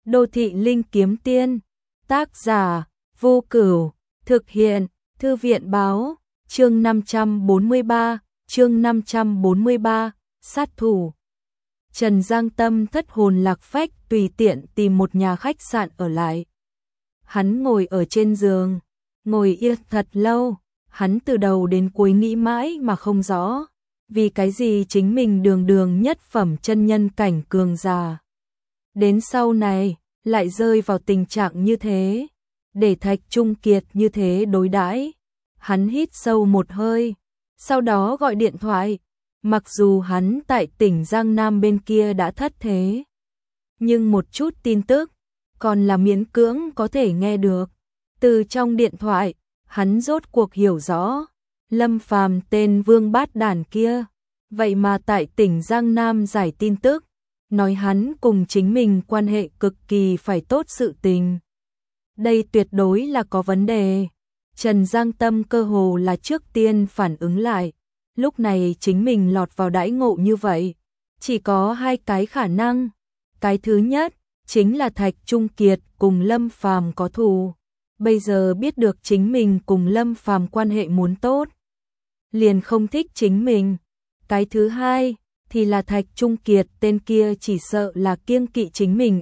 Đô thị linh kiếm tiên, tác giả, Vô Cửu, thực hiện, Thư viện báo, chương 543, sát thủ. Trần Giang Tâm thất hồn lạc phách tùy tiện tìm một nhà khách sạn ở lại. Hắn ngồi ở trên giường, ngồi yên thật lâu, hắn từ đầu đến cuối nghĩ mãi mà không rõ, vì cái gì chính mình đường đường nhất phẩm chân nhân cảnh cường giả. Đến sau này, lại rơi vào tình trạng như thế, để Thạch Trung Kiệt như thế đối đãi. Hắn hít sâu một hơi, sau đó gọi điện thoại, mặc dù hắn tại tỉnh Giang Nam bên kia đã thất thế, nhưng một chút tin tức, còn là miễn cưỡng có thể nghe được. Từ trong điện thoại, hắn rốt cuộc hiểu rõ, Lâm Phàm tên vương bát đản kia, vậy mà tại tỉnh Giang Nam giải tin tức, nói hắn cùng chính mình quan hệ cực kỳ phải tốt sự tình. Đây tuyệt đối là có vấn đề. Trần Giang Tâm cơ hồ là trước tiên phản ứng lại, lúc này chính mình lọt vào đãi ngộ như vậy, chỉ có hai cái khả năng. Cái thứ nhất, chính là Thạch Trung Kiệt cùng Lâm Phàm có thù. Bây giờ biết được chính mình cùng Lâm Phàm quan hệ muốn tốt, liền không thích chính mình. Cái thứ hai, thì là Thạch Trung Kiệt tên kia chỉ sợ là kiêng kỵ chính mình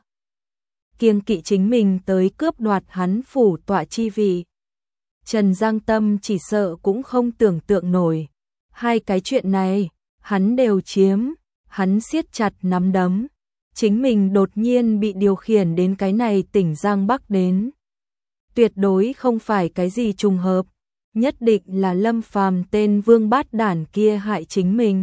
kiêng kỵ chính mình tới cướp đoạt hắn phủ tọa chi vị. Trần Giang Tâm chỉ sợ cũng không tưởng tượng nổi. Hai cái chuyện này, hắn đều chiếm, hắn siết chặt nắm đấm. Chính mình đột nhiên bị điều khiển đến cái này tỉnh Giang Bắc đến. Tuyệt đối không phải cái gì trùng hợp, nhất định là Lâm Phàm tên vương bát đản kia hại chính mình.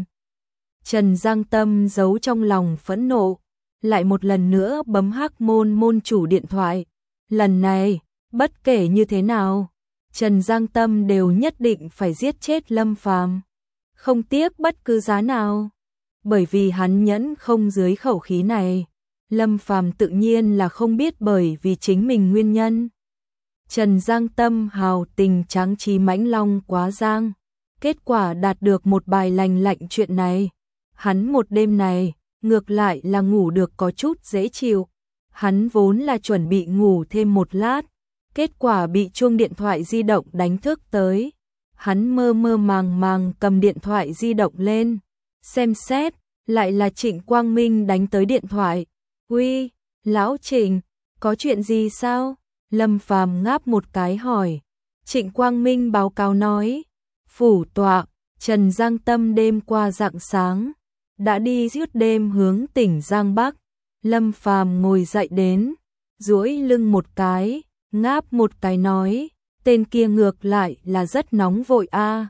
Trần Giang Tâm giấu trong lòng phẫn nộ, lại một lần nữa bấm Hắc Môn môn chủ điện thoại. Lần này, bất kể như thế nào, Trần Giang Tâm đều nhất định phải giết chết Lâm Phàm, không tiếc bất cứ giá nào, bởi vì hắn nhẫn không dưới khẩu khí này. Lâm Phàm tự nhiên là không biết bởi vì chính mình nguyên nhân. Trần Giang Tâm hào tình tráng trí mãnh long quá giang, kết quả đạt được một bài lành lạnh chuyện này. Hắn một đêm này, ngược lại là ngủ được có chút dễ chịu. Hắn vốn là chuẩn bị ngủ thêm một lát, kết quả bị chuông điện thoại di động đánh thức tới. Hắn mơ mơ màng màng cầm điện thoại di động lên, xem xét, lại là Trịnh Quang Minh đánh tới điện thoại. Uy, lão Trịnh, có chuyện gì sao? Lâm Phàm ngáp một cái hỏi. Trịnh Quang Minh báo cáo nói, phủ tọa, Trần Giang Tâm đêm qua rạng sáng đã đi giết đêm hướng tỉnh Giang Bắc. Lâm Phàm ngồi dậy đến, duỗi lưng một cái, ngáp một cái nói, tên kia ngược lại là rất nóng vội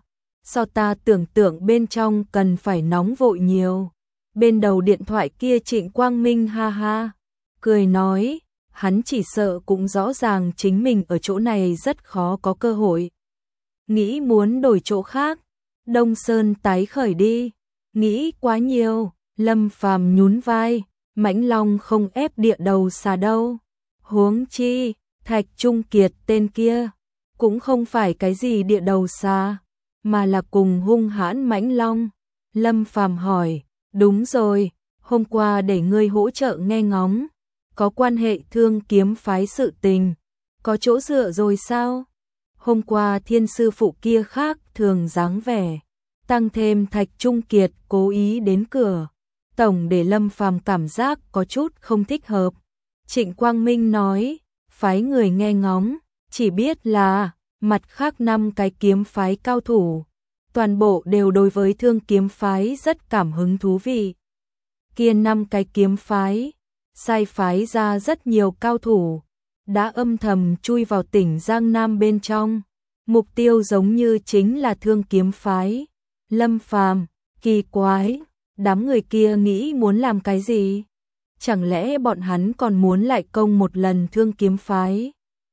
so ta tưởng tượng bên trong cần phải nóng vội nhiều. Bên đầu điện thoại kia Trịnh Quang Minh ha ha cười nói, hắn chỉ sợ cũng rõ ràng chính mình ở chỗ này rất khó có cơ hội. Nghĩ muốn đổi chỗ khác, Đông Sơn tái khởi đi. Nghĩ quá nhiều, Lâm Phàm nhún vai, mãnh long không ép địa đầu xà đâu. Huống chi, Thạch Trung Kiệt tên kia, cũng không phải cái gì địa đầu xà, mà là cùng hung hãn mãnh long. Lâm Phàm hỏi, đúng rồi, hôm qua để ngươi hỗ trợ nghe ngóng, có quan hệ Thương Kiếm phái sự tình, có chỗ dựa rồi sao? Hôm qua Thiên sư phụ kia khác thường dáng vẻ, tăng thêm Thạch Trung Kiệt cố ý đến cửa, tổng để Lâm Phàm cảm giác có chút không thích hợp. Trịnh Quang Minh nói, phái người nghe ngóng, chỉ biết là mặt khác 5 cái kiếm phái cao thủ, toàn bộ đều đối với Thương Kiếm phái rất cảm hứng thú vị. Kia 5 cái kiếm phái, sai phái ra rất nhiều cao thủ, đã âm thầm chui vào tỉnh Giang Nam bên trong, mục tiêu giống như chính là Thương Kiếm phái. Lâm Phàm, kỳ quái, đám người kia nghĩ muốn làm cái gì? Chẳng lẽ bọn hắn còn muốn lại công một lần Thương Kiếm phái?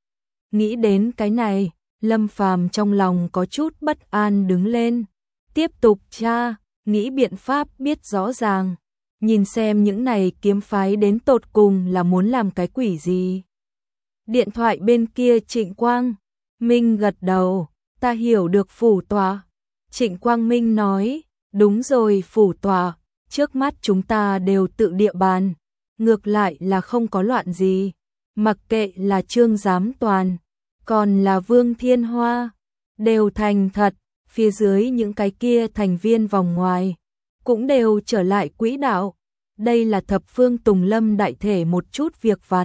Nghĩ đến cái này, Lâm Phàm trong lòng có chút bất an đứng lên, tiếp tục tra, nghĩ biện pháp biết rõ ràng, nhìn xem những này kiếm phái đến tột cùng là muốn làm cái quỷ gì. Điện thoại bên kia Trịnh Quang Minh gật đầu, ta hiểu được phủ tọa. Trịnh Quang Minh nói, đúng rồi phủ tọa, trước mắt chúng ta đều tự địa bàn, ngược lại là không có loạn gì. Mặc kệ là Trương Giám Toàn, còn là Vương Thiên Hoa, đều thành thật, phía dưới những cái kia thành viên vòng ngoài, cũng đều trở lại quỹ đạo. Đây là thập phương Tùng Lâm đại thể một chút việc vặt.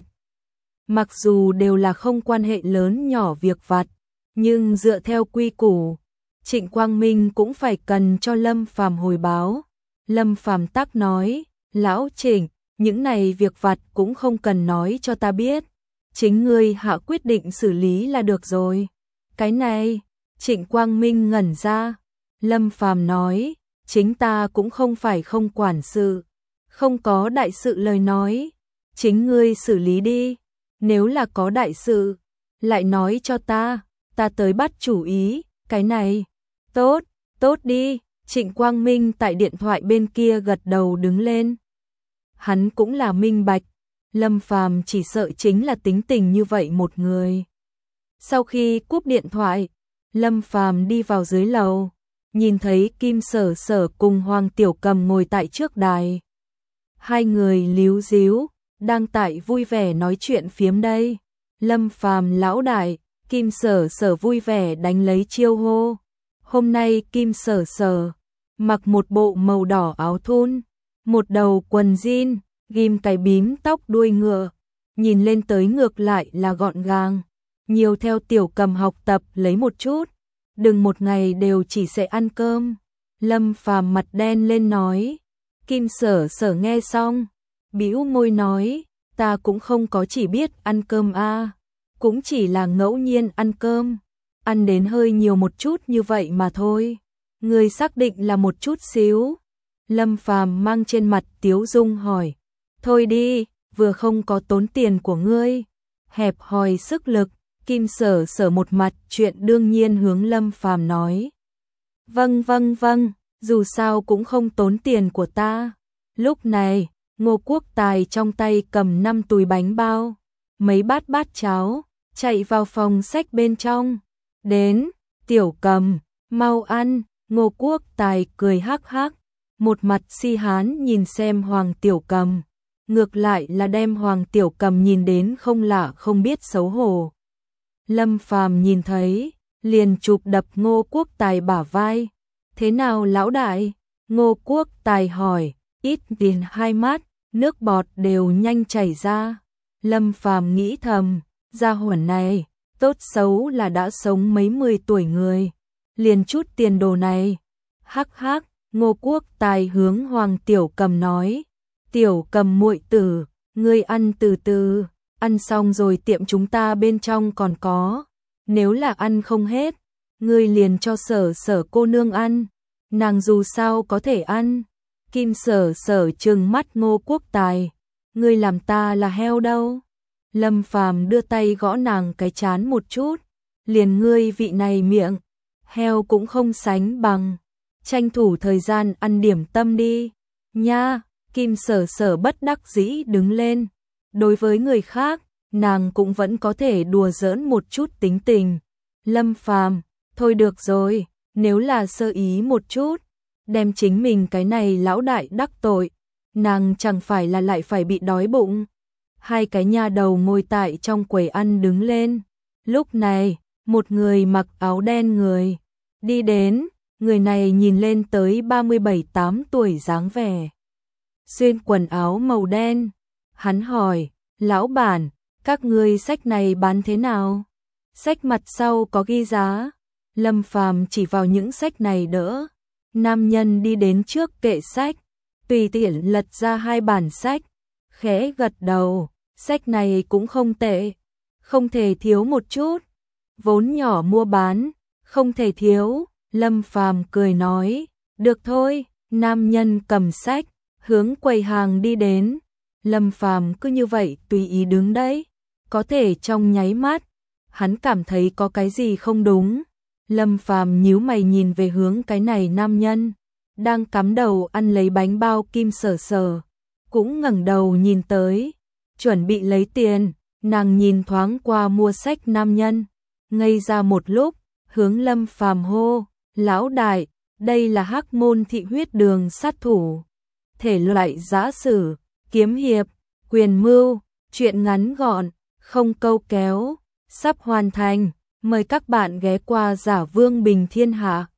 Mặc dù đều là không quan hệ lớn nhỏ việc vặt, nhưng dựa theo quy củ, Trịnh Quang Minh cũng phải cần cho Lâm Phàm hồi báo. Lâm Phàm tắc nói, lão Trịnh, những này việc vặt cũng không cần nói cho ta biết, chính ngươi hạ quyết định xử lý là được rồi. Cái này, Trịnh Quang Minh ngẩn ra. Lâm Phàm nói, chính ta cũng không phải không quản sự, không có đại sự lời nói, chính ngươi xử lý đi, nếu là có đại sự, lại nói cho ta tới bắt chủ ý, cái này. Tốt, tốt đi, Trịnh Quang Minh tại điện thoại bên kia gật đầu đứng lên. Hắn cũng là minh bạch, Lâm Phàm chỉ sợ chính là tính tình như vậy một người. Sau khi cúp điện thoại, Lâm Phàm đi vào dưới lầu, nhìn thấy Kim Sở Sở cùng Hoàng Tiểu Cầm ngồi tại trước đài. Hai người líu díu, đang tại vui vẻ nói chuyện phiếm đây. Lâm Phàm lão đại, Kim Sở Sở vui vẻ đánh lấy chiêu hô. Hôm nay Kim Sở Sở mặc một bộ màu đỏ áo thun, một đầu quần jean, ghim cái bím tóc đuôi ngựa, nhìn lên tới ngược lại là gọn gàng. Nhiều theo Tiểu Cầm học tập lấy một chút, đừng một ngày đều chỉ sẽ ăn cơm. Lâm Phàm mặt đen lên nói. Kim Sở Sở nghe xong, bĩu môi nói, ta cũng không có chỉ biết ăn cơm a, cũng chỉ là ngẫu nhiên ăn cơm, ăn đến hơi nhiều một chút như vậy mà thôi. Ngươi xác định là một chút xíu? Lâm Phàm mang trên mặt tiếu dung hỏi. Thôi đi, vừa không có tốn tiền của ngươi, hẹp hòi sức lực. Kim Sở Sở một mặt chuyện đương nhiên hướng Lâm Phàm nói. Vâng vâng vâng, dù sao cũng không tốn tiền của ta. Lúc này, Ngô Quốc Tài trong tay cầm 5 túi bánh bao, mấy bát bát cháo, chạy vào phòng sách bên trong. Đến, Tiểu Cầm, mau ăn. Ngô Quốc Tài cười hắc hắc, một mặt si hán nhìn xem Hoàng Tiểu Cầm. Ngược lại là đem Hoàng Tiểu Cầm nhìn đến không lạ không biết xấu hổ. Lâm Phàm nhìn thấy, liền chụp đập Ngô Quốc Tài bả vai. Thế nào lão đại? Ngô Quốc Tài hỏi, ít tiền hai mắt, nước bọt đều nhanh chảy ra. Lâm Phàm nghĩ thầm, gia hỏa này, tốt xấu là đã sống mấy 10 tuổi người, liền chút tiền đồ này. Hắc hắc, Ngô Quốc Tài hướng Hoàng Tiểu Cầm nói, Tiểu Cầm muội tử, ngươi ăn từ từ, ăn xong rồi tiệm chúng ta bên trong còn có, nếu là ăn không hết, ngươi liền cho Sở Sở cô nương ăn, nàng dù sao có thể ăn. Kim Sở Sở trừng mắt Ngô Quốc Tài, ngươi làm ta là heo đâu? Lâm Phàm đưa tay gõ nàng cái trán một chút, liền ngươi vị này miệng, heo cũng không sánh bằng, tranh thủ thời gian ăn điểm tâm đi, nha. Kim Sở Sở bất đắc dĩ đứng lên, đối với người khác, nàng cũng vẫn có thể đùa giỡn một chút tính tình. Lâm Phàm, thôi được rồi, nếu là sơ ý một chút, đem chính mình cái này lão đại đắc tội, nàng chẳng phải là lại phải bị đói bụng. Hai cái nha đầu ngồi tại trong quầy ăn đứng lên. Lúc này, một người mặc áo đen người đi đến, người này nhìn lên tới 37-8 tuổi dáng vẻ, xuyên quần áo màu đen. Hắn hỏi, lão bản, các ngươi sách này bán thế nào? Sách mặt sau có ghi giá. Lâm Phàm chỉ vào những sách này đỡ. Nam nhân đi đến trước kệ sách, tùy tiện lật ra 2 bản sách, khẽ gật đầu, sách này cũng không tệ, không thể thiếu một chút, vốn nhỏ mua bán, không thể thiếu. Lâm Phàm cười nói, được thôi. Nam nhân cầm sách, hướng quầy hàng đi đến. Lâm Phàm cứ như vậy tùy ý đứng đấy, có thể trong nháy mắt, hắn cảm thấy có cái gì không đúng. Lâm Phàm nhíu mày nhìn về hướng cái này nam nhân, đang cắm đầu ăn lấy bánh bao. Kim Sở Sở cũng ngẩng đầu nhìn tới, chuẩn bị lấy tiền. Nàng nhìn thoáng qua mua sách nam nhân, ngây ra một lúc, hướng Lâm Phàm hô, lão đại, đây là Hắc Môn Thị Huyết Đường sát thủ, thể loại giã sử, kiếm hiệp, Quyền mưu, chuyện ngắn gọn, không câu kéo, sắp hoàn thành. Mời các bạn ghé qua Giả Vương Bình Thiên Hạ.